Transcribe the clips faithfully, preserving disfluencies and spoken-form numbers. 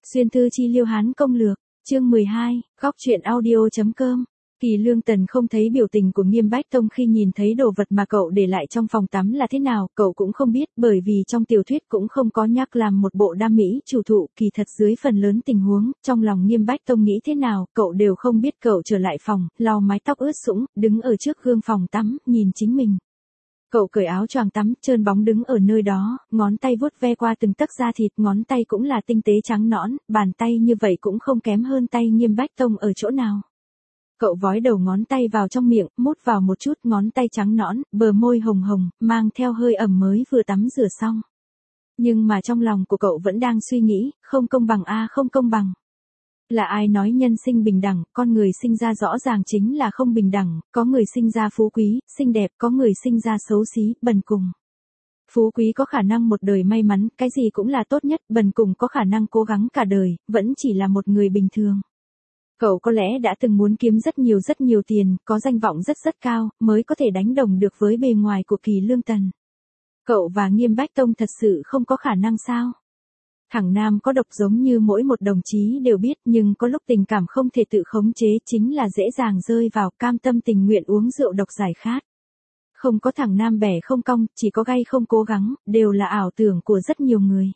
Xuyên thư chi liêu hán công lược, chương mười hai, góc truyện audio.com. Kỳ Lương Tần không thấy biểu tình của Nghiêm Bách Tông khi nhìn thấy đồ vật mà cậu để lại trong phòng tắm là thế nào, cậu cũng không biết, bởi vì trong tiểu thuyết cũng không có nhắc làm một bộ đam mỹ chủ thụ, kỳ thật dưới phần lớn tình huống, trong lòng Nghiêm Bách Tông nghĩ thế nào, cậu đều không biết. Cậu trở lại phòng, lau mái tóc ướt sũng, đứng ở trước gương phòng tắm, nhìn chính mình. Cậu cởi áo choàng tắm, trơn bóng đứng ở nơi đó, ngón tay vuốt ve qua từng tấc da thịt, ngón tay cũng là tinh tế trắng nõn, bàn tay như vậy cũng không kém hơn tay Nghiêm Bách Tông ở chỗ nào. Cậu vói đầu ngón tay vào trong miệng, mút vào một chút, ngón tay trắng nõn, bờ môi hồng hồng, mang theo hơi ẩm mới vừa tắm rửa xong. Nhưng mà trong lòng của cậu vẫn đang suy nghĩ, không công bằng a không công bằng. Là ai nói nhân sinh bình đẳng, con người sinh ra rõ ràng chính là không bình đẳng, có người sinh ra phú quý, xinh đẹp, có người sinh ra xấu xí, bần cùng. Phú quý có khả năng một đời may mắn, cái gì cũng là tốt nhất, bần cùng có khả năng cố gắng cả đời, vẫn chỉ là một người bình thường. Cậu có lẽ đã từng muốn kiếm rất nhiều rất nhiều tiền, có danh vọng rất rất cao, mới có thể đánh đồng được với bề ngoài của Kỳ Lương Tần. Cậu và Nghiêm Bách Tông thật sự không có khả năng sao? Thằng nam có độc giống như mỗi một đồng chí đều biết, nhưng có lúc tình cảm không thể tự khống chế chính là dễ dàng rơi vào cam tâm tình nguyện uống rượu độc giải khát. Không có thằng nam bẻ không cong, chỉ có gay không cố gắng, đều là ảo tưởng của rất nhiều người.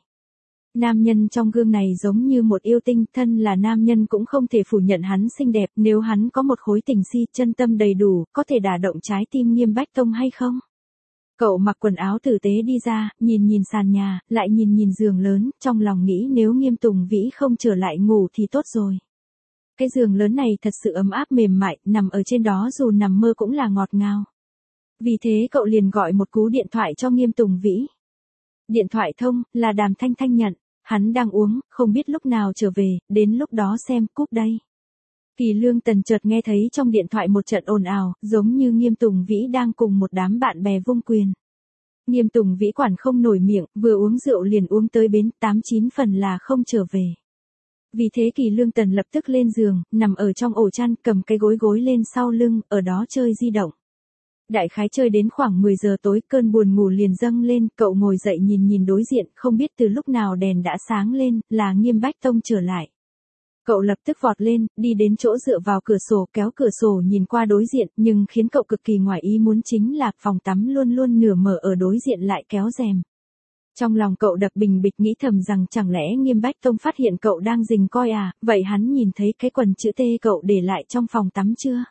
Nam nhân trong gương này giống như một yêu tinh, thân là nam nhân cũng không thể phủ nhận hắn xinh đẹp, nếu hắn có một khối tình si chân tâm đầy đủ, có thể đả động trái tim Nghiêm Bách Tông hay không? Cậu mặc quần áo tử tế đi ra, nhìn nhìn sàn nhà, lại nhìn nhìn giường lớn, trong lòng nghĩ nếu Nghiêm Tùng Vĩ không trở lại ngủ thì tốt rồi. Cái giường lớn này thật sự ấm áp mềm mại, nằm ở trên đó dù nằm mơ cũng là ngọt ngào. Vì thế cậu liền gọi một cú điện thoại cho Nghiêm Tùng Vĩ. Điện thoại thông, là Đàm Thanh Thanh nhận, hắn đang uống, không biết lúc nào trở về, đến lúc đó xem, cúp đây. Kỳ Lương Tần chợt nghe thấy trong điện thoại một trận ồn ào, giống như Nghiêm Tùng Vĩ đang cùng một đám bạn bè vung quyền. Nghiêm Tùng Vĩ quản không nổi miệng, vừa uống rượu liền uống tới bến, tám chín phần là không trở về. Vì thế Kỳ Lương Tần lập tức lên giường, nằm ở trong ổ chăn, cầm cái gối gối lên sau lưng, ở đó chơi di động. Đại khái chơi đến khoảng mười giờ tối, cơn buồn ngủ liền dâng lên, cậu ngồi dậy nhìn nhìn đối diện, không biết từ lúc nào đèn đã sáng lên, là Nghiêm Bách Tông trở lại. Cậu lập tức vọt lên, đi đến chỗ dựa vào cửa sổ, kéo cửa sổ nhìn qua đối diện, nhưng khiến cậu cực kỳ ngoài ý muốn chính là phòng tắm luôn luôn nửa mở ở đối diện lại kéo rèm. Trong lòng cậu đập bình bịch nghĩ thầm rằng chẳng lẽ Nghiêm Bách Tông phát hiện cậu đang rình coi à, vậy hắn nhìn thấy cái quần chữ T cậu để lại trong phòng tắm chưa?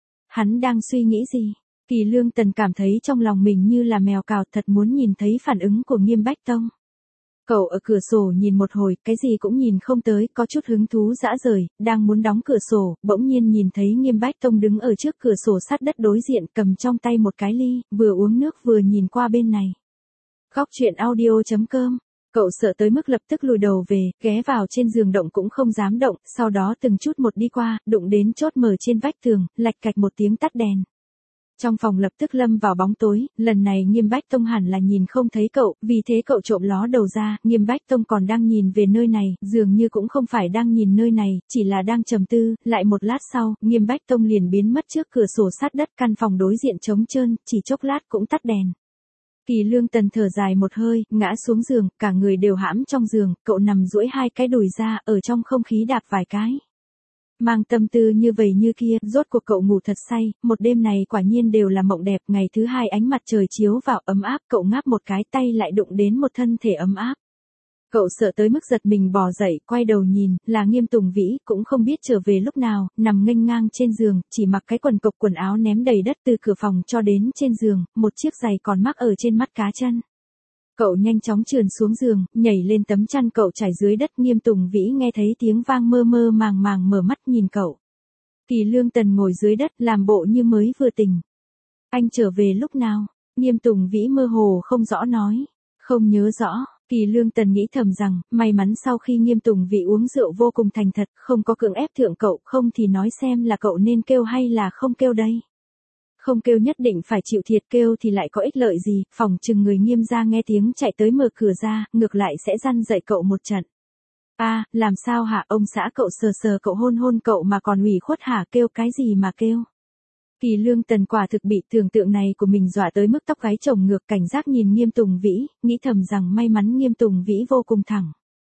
Hắn đang suy nghĩ gì? Kỳ Lương Tần cảm thấy trong lòng mình như là mèo cào, thật muốn nhìn thấy phản ứng của Nghiêm Bách Tông. Cậu ở cửa sổ nhìn một hồi, cái gì cũng nhìn không tới, có chút hứng thú dã rời, đang muốn đóng cửa sổ, bỗng nhiên nhìn thấy Nghiêm Bách Tông đứng ở trước cửa sổ sát đất đối diện, cầm trong tay một cái ly, vừa uống nước vừa nhìn qua bên này. Góc truyện audio.com. Cậu sợ tới mức lập tức lùi đầu về, ghé vào trên giường động cũng không dám động, sau đó từng chút một đi qua, đụng đến chốt mở trên vách tường, lạch cạch một tiếng tắt đèn. Trong phòng lập tức lâm vào bóng tối, lần này Nghiêm Bách Tông hẳn là nhìn không thấy cậu, vì thế cậu trộm ló đầu ra, Nghiêm Bách Tông còn đang nhìn về nơi này, dường như cũng không phải đang nhìn nơi này, chỉ là đang trầm tư, lại một lát sau, Nghiêm Bách Tông liền biến mất trước cửa sổ sát đất, căn phòng đối diện trống trơn, chỉ chốc lát cũng tắt đèn. Kỳ Lương Tần thở dài một hơi, ngã xuống giường, cả người đều hãm trong giường, cậu nằm duỗi hai cái đùi ra, ở trong không khí đạp vài cái. Mang tâm tư như vậy như kia, rốt cuộc cậu ngủ thật say, một đêm này quả nhiên đều là mộng đẹp, ngày thứ hai ánh mặt trời chiếu vào ấm áp, cậu ngáp một cái tay lại đụng đến một thân thể ấm áp. Cậu sợ tới mức giật mình bò dậy, quay đầu nhìn, là Nghiêm Tùng Vĩ, cũng không biết trở về lúc nào, nằm nghênh ngang trên giường, chỉ mặc cái quần cộc quần áo ném đầy đất từ cửa phòng cho đến trên giường, một chiếc giày còn mắc ở trên mắt cá chân. Cậu nhanh chóng trườn xuống giường, nhảy lên tấm chăn, cậu trải dưới đất. Nghiêm Tùng Vĩ nghe thấy tiếng vang mơ mơ màng màng mở mắt nhìn cậu. Kỳ Lương Tần ngồi dưới đất làm bộ như mới vừa tỉnh. Anh trở về lúc nào? Nghiêm Tùng Vĩ mơ hồ không rõ nói. Không nhớ rõ. Kỳ Lương Tần nghĩ thầm rằng, may mắn sau khi Nghiêm Tùng Vĩ uống rượu vô cùng thành thật, không có cưỡng ép thượng cậu, không thì nói xem là cậu nên kêu hay là không kêu đây. Không kêu nhất định phải chịu thiệt, kêu thì lại có ích lợi gì, phòng chừng người Nghiêm gia nghe tiếng chạy tới mở cửa ra, ngược lại sẽ răn dạy cậu một trận. A, à, làm sao hả, ông xã cậu sờ sờ cậu hôn hôn cậu mà còn ủy khuất hả, kêu cái gì mà kêu. Kỳ Lương Tần quả thực bị tưởng tượng này của mình dọa tới mức tóc gáy chồng ngược, cảnh giác nhìn Nghiêm Tùng Vĩ, nghĩ thầm rằng may mắn Nghiêm Tùng Vĩ vô cùng thẳng.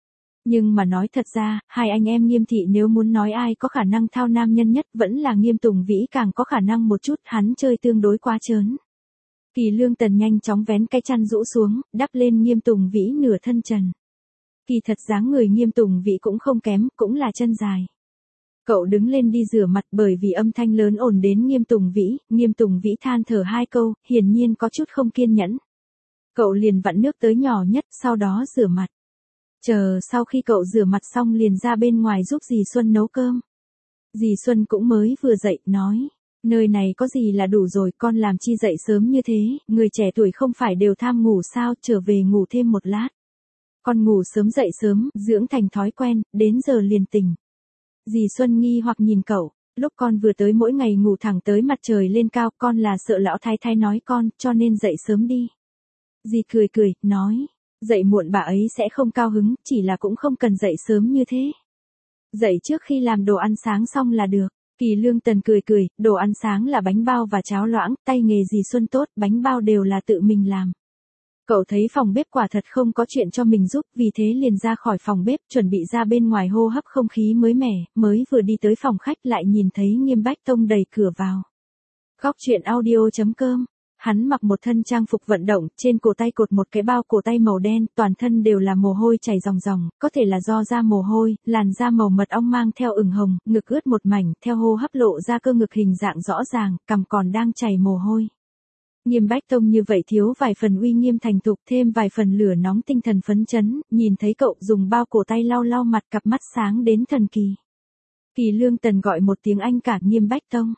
Nhưng mà nói thật ra, hai anh em Nghiêm thị nếu muốn nói ai có khả năng thao nam nhân nhất vẫn là Nghiêm Tùng Vĩ càng có khả năng một chút, hắn chơi tương đối quá trớn. Kỳ Lương Tần nhanh chóng vén cái chăn rũ xuống, đắp lên Nghiêm Tùng Vĩ nửa thân trần. Kỳ thật dáng người Nghiêm Tùng Vĩ cũng không kém, cũng là chân dài. Cậu đứng lên đi rửa mặt bởi vì âm thanh lớn ồn đến Nghiêm Tùng Vĩ, Nghiêm Tùng Vĩ than thở hai câu, hiển nhiên có chút không kiên nhẫn. Cậu liền vặn nước tới nhỏ nhất, sau đó rửa mặt. Chờ sau khi cậu rửa mặt xong liền ra bên ngoài giúp dì Xuân nấu cơm. Dì Xuân cũng mới vừa dậy, nói, nơi này có gì là đủ rồi, con làm chi dậy sớm như thế, người trẻ tuổi không phải đều tham ngủ sao, trở về ngủ thêm một lát. Con ngủ sớm dậy sớm, dưỡng thành thói quen, đến giờ liền tỉnh. Dì Xuân nghi hoặc nhìn cậu, lúc con vừa tới mỗi ngày ngủ thẳng tới mặt trời lên cao, con là sợ lão thái thái nói con, cho nên dậy sớm đi. Dì cười cười, nói, dậy muộn bà ấy sẽ không cao hứng, chỉ là cũng không cần dậy sớm như thế. Dậy trước khi làm đồ ăn sáng xong là được. Kỳ Lương Tần cười cười, đồ ăn sáng là bánh bao và cháo loãng, tay nghề dì Xuân tốt, bánh bao đều là tự mình làm. Cậu thấy phòng bếp quả thật không có chuyện cho mình giúp, vì thế liền ra khỏi phòng bếp, chuẩn bị ra bên ngoài hô hấp không khí mới mẻ, mới vừa đi tới phòng khách lại nhìn thấy Nghiêm Bách Tông đẩy cửa vào. Góc truyện audio chấm com. Hắn mặc một thân trang phục vận động, trên cổ tay cột một cái bao cổ tay màu đen, toàn thân đều là mồ hôi chảy ròng ròng, có thể là do da mồ hôi, làn da màu mật ong mang theo ửng hồng, ngực ướt một mảnh, theo hô hấp lộ ra cơ ngực hình dạng rõ ràng, cằm còn đang chảy mồ hôi. Nghiêm Bách Tông như vậy thiếu vài phần uy nghiêm thành thục, thêm vài phần lửa nóng tinh thần phấn chấn, nhìn thấy cậu dùng bao cổ tay lau lau mặt, cặp mắt sáng đến thần kỳ. Kỳ Lương Tần gọi một tiếng anh cả Nghiêm Bách Tông.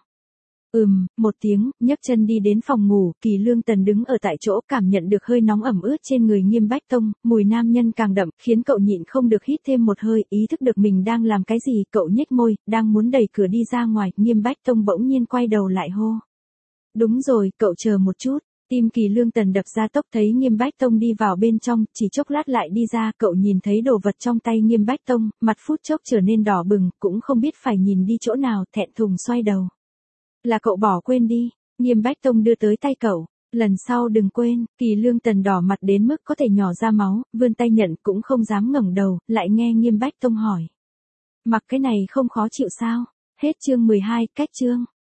Ừm, một tiếng, nhấc chân đi đến phòng ngủ, Kỳ Lương Tần đứng ở tại chỗ cảm nhận được hơi nóng ẩm ướt trên người Nghiêm Bách Tông, mùi nam nhân càng đậm, khiến cậu nhịn không được hít thêm một hơi, ý thức được mình đang làm cái gì, cậu nhếch môi, đang muốn đẩy cửa đi ra ngoài, Nghiêm Bách Tông bỗng nhiên quay đầu lại hô. Đúng rồi, cậu chờ một chút. Tim Kỳ Lương Tần đập ra tốc, thấy Nghiêm Bách Tông đi vào bên trong, chỉ chốc lát lại đi ra, cậu nhìn thấy đồ vật trong tay Nghiêm Bách Tông, mặt phút chốc trở nên đỏ bừng, cũng không biết phải nhìn đi chỗ nào, thẹn thùng xoay đầu. Là cậu bỏ quên đi, Nghiêm Bách Tông đưa tới tay cậu, lần sau đừng quên. Kỳ Lương Tần đỏ mặt đến mức có thể nhỏ ra máu, vươn tay nhận cũng không dám ngẩng đầu, lại nghe Nghiêm Bách Tông hỏi. Mặc cái này không khó chịu sao? Hết chương mười hai, cách chương.